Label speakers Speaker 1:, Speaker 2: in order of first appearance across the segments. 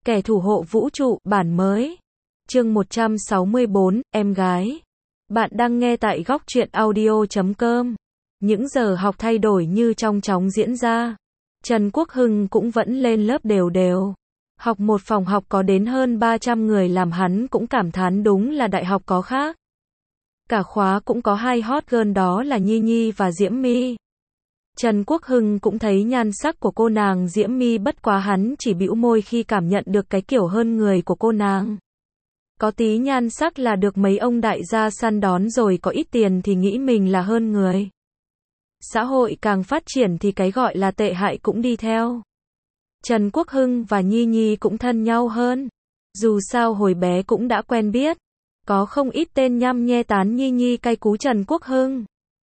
Speaker 1: Kẻ thủ hộ vũ trụ, bản mới. Chương 164, em gái. Bạn đang nghe tại góc truyện audio.com. Những giờ học thay đổi như trong chóng diễn ra. Trần Quốc Hưng cũng vẫn lên lớp đều đều. Học một phòng học có đến hơn 300 người làm hắn cũng cảm thán đúng là đại học có khác. Cả khóa cũng có hai hot girl đó là Nhi Nhi và Diễm My. Trần Quốc Hưng cũng thấy nhan sắc của cô nàng Diễm My, bất quá hắn chỉ bĩu môi khi cảm nhận được cái kiểu hơn người của cô nàng. Có tí nhan sắc là được mấy ông đại gia săn đón rồi, có ít tiền thì nghĩ mình là hơn người. Xã hội càng phát triển thì cái gọi là tệ hại cũng đi theo. Trần Quốc Hưng và Nhi Nhi cũng thân nhau hơn. Dù sao hồi bé cũng đã quen biết. Có không ít tên nhăm nhe tán Nhi Nhi cay cú Trần Quốc Hưng.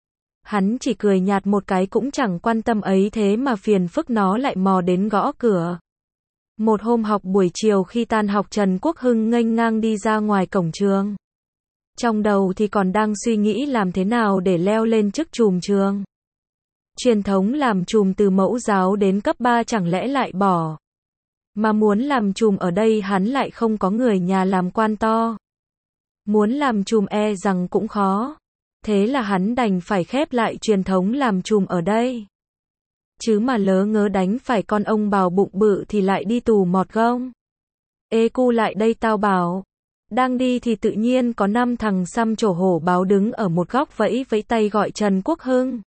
Speaker 1: Hắn chỉ cười nhạt một cái cũng chẳng quan tâm ấy, thế mà phiền phức nó lại mò đến gõ cửa. Một hôm học buổi chiều khi tan học, Trần Quốc Hưng nghênh ngang đi ra ngoài cổng trường. Trong đầu thì còn đang suy nghĩ làm thế nào để leo lên chức trùm trường. Truyền thống làm trùm từ mẫu giáo đến cấp 3 chẳng lẽ lại bỏ. Mà muốn làm trùm ở đây hắn lại không có người nhà làm quan to. Muốn làm trùm e rằng cũng khó. Thế là hắn đành phải khép lại truyền thống làm trùm ở đây. Chứ mà lỡ ngớ đánh phải con ông bào bụng bự thì lại đi tù mọt gông. Ê cu lại đây tao bảo. Đang đi thì tự nhiên có 5 thằng xăm trổ hổ báo đứng ở một góc vẫy vẫy tay gọi Trần Quốc Hưng.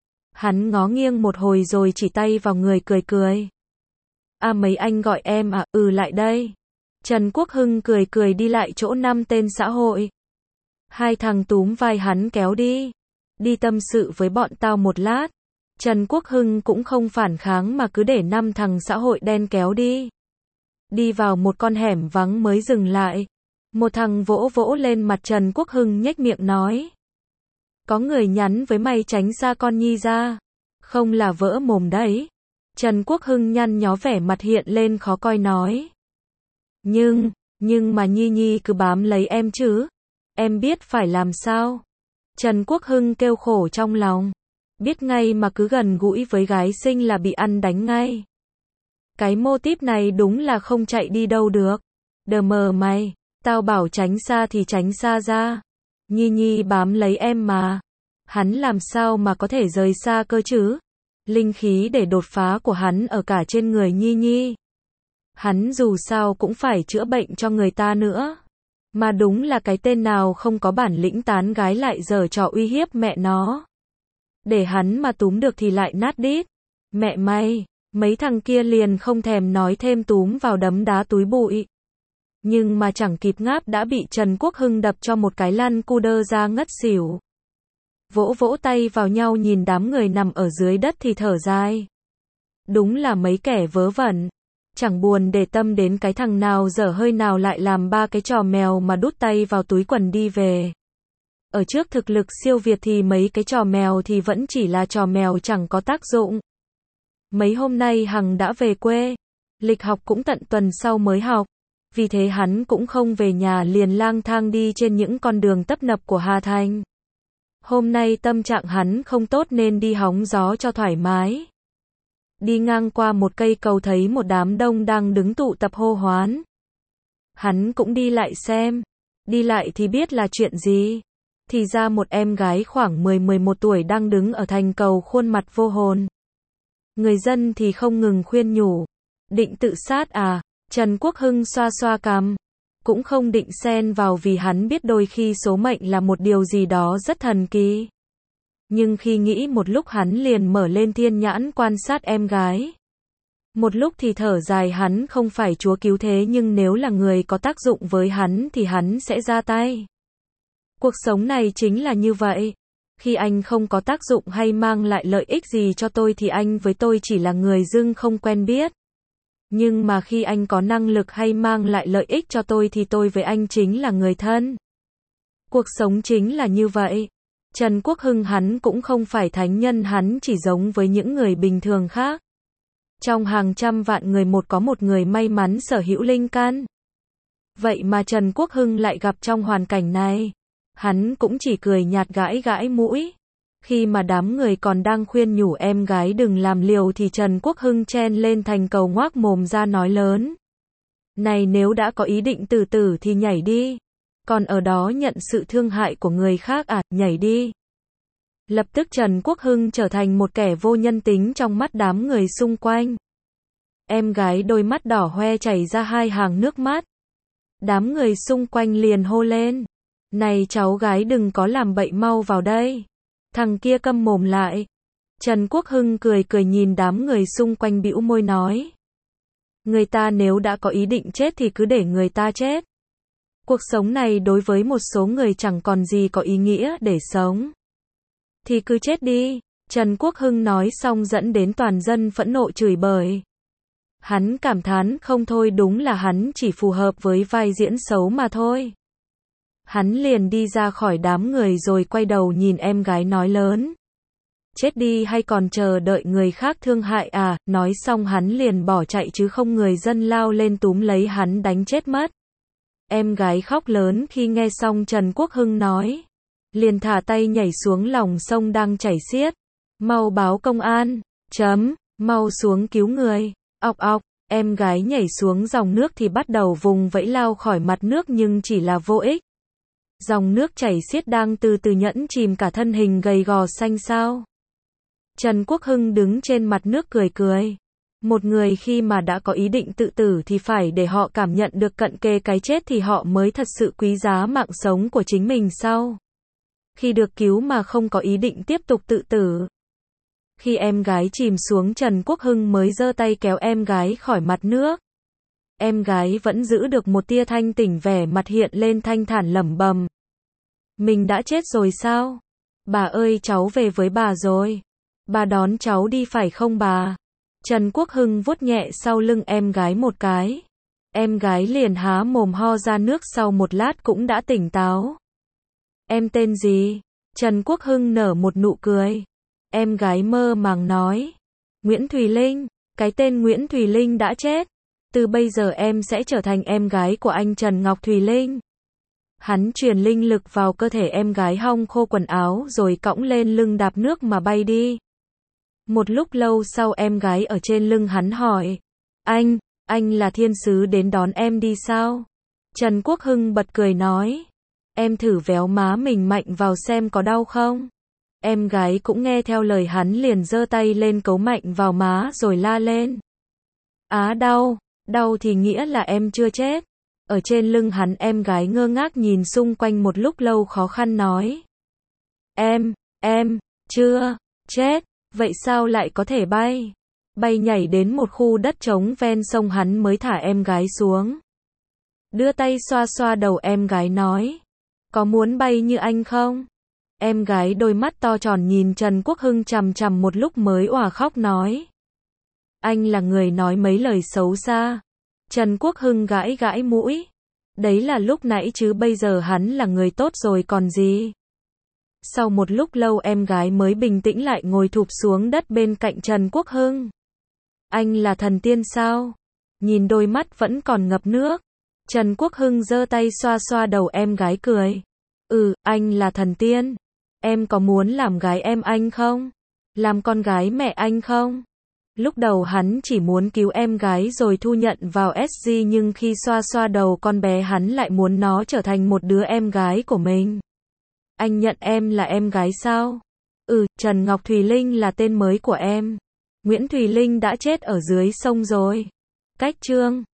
Speaker 1: Hắn ngó nghiêng một hồi rồi chỉ tay vào người cười cười. À mấy anh gọi em à, lại đây. Trần Quốc Hưng cười cười đi lại chỗ 5 tên xã hội. Hai thằng túm vai hắn kéo đi. Đi tâm sự với bọn tao một lát. Trần Quốc Hưng cũng không phản kháng mà cứ để 5 thằng xã hội đen kéo đi. Đi vào một con hẻm vắng mới dừng lại. Một thằng vỗ vỗ lên mặt Trần Quốc Hưng nhếch miệng nói. Có người nhắn với mày tránh xa con Nhi ra. Không là vỡ mồm đấy. Trần Quốc Hưng nhăn nhó vẻ mặt hiện lên khó coi nói. Nhưng mà Nhi Nhi cứ bám lấy em chứ. Em biết phải làm sao? Trần Quốc Hưng kêu khổ trong lòng. Biết ngay mà cứ gần gũi với gái xinh là bị ăn đánh ngay. Cái mô típ này đúng là không chạy đi đâu được. Đờ mờ mày, tao bảo tránh xa thì tránh xa ra. Nhi Nhi bám lấy em mà. Hắn làm sao mà có thể rời xa cơ chứ? Linh khí để đột phá của hắn ở cả trên người Nhi Nhi. Hắn dù sao cũng phải chữa bệnh cho người ta nữa. Mà đúng là cái tên nào không có bản lĩnh tán gái lại giở trò uy hiếp mẹ nó. Để hắn mà túm được thì lại nát đít. Mẹ mày, mấy thằng kia liền không thèm nói thêm túm vào đấm đá túi bụi. Nhưng mà chẳng kịp ngáp đã bị Trần Quốc Hưng đập cho một cái lăn cu đơ ra ngất xỉu. Vỗ vỗ tay vào nhau nhìn đám người nằm ở dưới đất thì thở dài. Đúng là mấy kẻ vớ vẩn. Chẳng buồn để tâm đến cái thằng nào dở hơi nào lại làm ba cái trò mèo mà đút tay vào túi quần đi về. Ở trước thực lực siêu việt thì mấy cái trò mèo thì vẫn chỉ là trò mèo chẳng có tác dụng. Mấy hôm nay Hằng đã về quê. Lịch học cũng tận tuần sau mới học. Vì thế hắn cũng không về nhà liền lang thang đi trên những con đường tấp nập của Hà Thành. Hôm nay tâm trạng hắn không tốt nên đi hóng gió cho thoải mái. Đi ngang qua một cây cầu thấy một đám đông đang đứng tụ tập hô hoán. Hắn cũng đi lại xem. Đi lại thì biết là chuyện gì. Thì ra một em gái khoảng 10-11 tuổi đang đứng ở thành cầu khuôn mặt vô hồn. Người dân thì không ngừng khuyên nhủ. Định tự sát à? Trần Quốc Hưng xoa xoa cằm. Cũng không định xen vào vì hắn biết đôi khi số mệnh là một điều gì đó rất thần kỳ. Nhưng khi nghĩ một lúc hắn liền mở lên thiên nhãn quan sát em gái. Một lúc thì thở dài, hắn không phải chúa cứu thế nhưng nếu là người có tác dụng với hắn thì hắn sẽ ra tay. Cuộc sống này chính là như vậy. Khi anh không có tác dụng hay mang lại lợi ích gì cho tôi thì anh với tôi chỉ là người dưng không quen biết. Nhưng mà khi anh có năng lực hay mang lại lợi ích cho tôi thì tôi với anh chính là người thân. Cuộc sống chính là như vậy. Trần Quốc Hưng hắn cũng không phải thánh nhân, hắn chỉ giống với những người bình thường khác. Trong hàng trăm vạn người có một người may mắn sở hữu linh căn. Vậy mà Trần Quốc Hưng lại gặp trong hoàn cảnh này. Hắn cũng chỉ cười nhạt gãi gãi mũi. Khi mà đám người còn đang khuyên nhủ em gái đừng làm liều thì Trần Quốc Hưng chen lên thành cầu ngoác mồm ra nói lớn. Này nếu đã có ý định tự tử thì nhảy đi. Còn ở đó nhận sự thương hại của người khác à, nhảy đi. Lập tức Trần Quốc Hưng trở thành một kẻ vô nhân tính trong mắt đám người xung quanh. Em gái đôi mắt đỏ hoe chảy ra hai hàng nước mắt. Đám người xung quanh liền hô lên. Này cháu gái đừng có làm bậy, mau vào đây. Thằng kia câm mồm lại. Trần Quốc Hưng cười cười nhìn đám người xung quanh bĩu môi nói. Người ta nếu đã có ý định chết thì cứ để người ta chết. Cuộc sống này đối với một số người chẳng còn gì có ý nghĩa để sống. Thì cứ chết đi. Trần Quốc Hưng nói xong dẫn đến toàn dân phẫn nộ chửi bới. Hắn cảm thán không thôi, đúng là hắn chỉ phù hợp với vai diễn xấu mà thôi. Hắn liền đi ra khỏi đám người rồi quay đầu nhìn em gái nói lớn. Chết đi hay còn chờ đợi người khác thương hại à, nói xong hắn liền bỏ chạy chứ không người dân lao lên túm lấy hắn đánh chết mất. Em gái khóc lớn khi nghe xong Trần Quốc Hưng nói. Liền thả tay nhảy xuống lòng sông đang chảy xiết. Mau báo công an, mau xuống cứu người. Ọc ọc, em gái nhảy xuống dòng nước thì bắt đầu vùng vẫy lao khỏi mặt nước nhưng chỉ là vô ích. Dòng nước chảy xiết đang từ từ nhẫn chìm cả thân hình gầy gò xanh xao. Trần Quốc Hưng đứng trên mặt nước cười cười. Một người khi mà đã có ý định tự tử thì phải để họ cảm nhận được cận kề cái chết thì họ mới thật sự quý giá mạng sống của chính mình sau. Khi được cứu mà không có ý định tiếp tục tự tử. Khi em gái chìm xuống Trần Quốc Hưng mới giơ tay kéo em gái khỏi mặt nước. Em gái vẫn giữ được một tia thanh tỉnh, vẻ mặt hiện lên thanh thản lẩm bẩm. Mình đã chết rồi sao? Bà ơi, cháu về với bà rồi. Bà đón cháu đi phải không bà? Trần Quốc Hưng vuốt nhẹ sau lưng em gái một cái. Em gái liền há mồm ho ra nước, sau một lát cũng đã tỉnh táo. Em tên gì? Trần Quốc Hưng nở một nụ cười. Em gái mơ màng nói. Nguyễn Thùy Linh. Cái tên Nguyễn Thùy Linh đã chết. Từ bây giờ em sẽ trở thành em gái của anh Trần Ngọc Thùy Linh. Hắn truyền linh lực vào cơ thể em gái, hong khô quần áo rồi cõng lên lưng đạp nước mà bay đi. Một lúc lâu sau em gái ở trên lưng hắn hỏi. Anh là thiên sứ đến đón em đi sao? Trần Quốc Hưng bật cười nói. Em thử véo má mình mạnh vào xem có đau không? Em gái cũng nghe theo lời hắn liền giơ tay lên cấu mạnh vào má rồi la lên. Á đau thì nghĩa là em chưa chết. Ở trên lưng hắn em gái ngơ ngác nhìn xung quanh một lúc lâu khó khăn nói. Em, chưa chết, vậy sao lại có thể bay? Bay nhảy đến một khu đất trống ven sông hắn mới thả em gái xuống. Đưa tay xoa xoa đầu em gái nói. Có muốn bay như anh không? Em gái đôi mắt to tròn nhìn Trần Quốc Hưng chằm chằm một lúc mới òa khóc nói. Anh là người nói mấy lời xấu xa. Trần Quốc Hưng gãi gãi mũi. Đấy là lúc nãy chứ bây giờ hắn là người tốt rồi còn gì. Sau một lúc lâu em gái mới bình tĩnh lại ngồi thụp xuống đất bên cạnh Trần Quốc Hưng. Anh là thần tiên sao? Nhìn đôi mắt vẫn còn ngập nước. Trần Quốc Hưng giơ tay xoa xoa đầu em gái cười. Anh là thần tiên. Em có muốn làm gái em anh không? Làm con gái mẹ anh không? Lúc đầu hắn chỉ muốn cứu em gái rồi thu nhận vào SG, nhưng khi xoa xoa đầu con bé hắn lại muốn nó trở thành một đứa em gái của mình. Anh nhận em là em gái sao? Trần Ngọc Thùy Linh là tên mới của em. Nguyễn Thùy Linh đã chết ở dưới sông rồi. Cách chương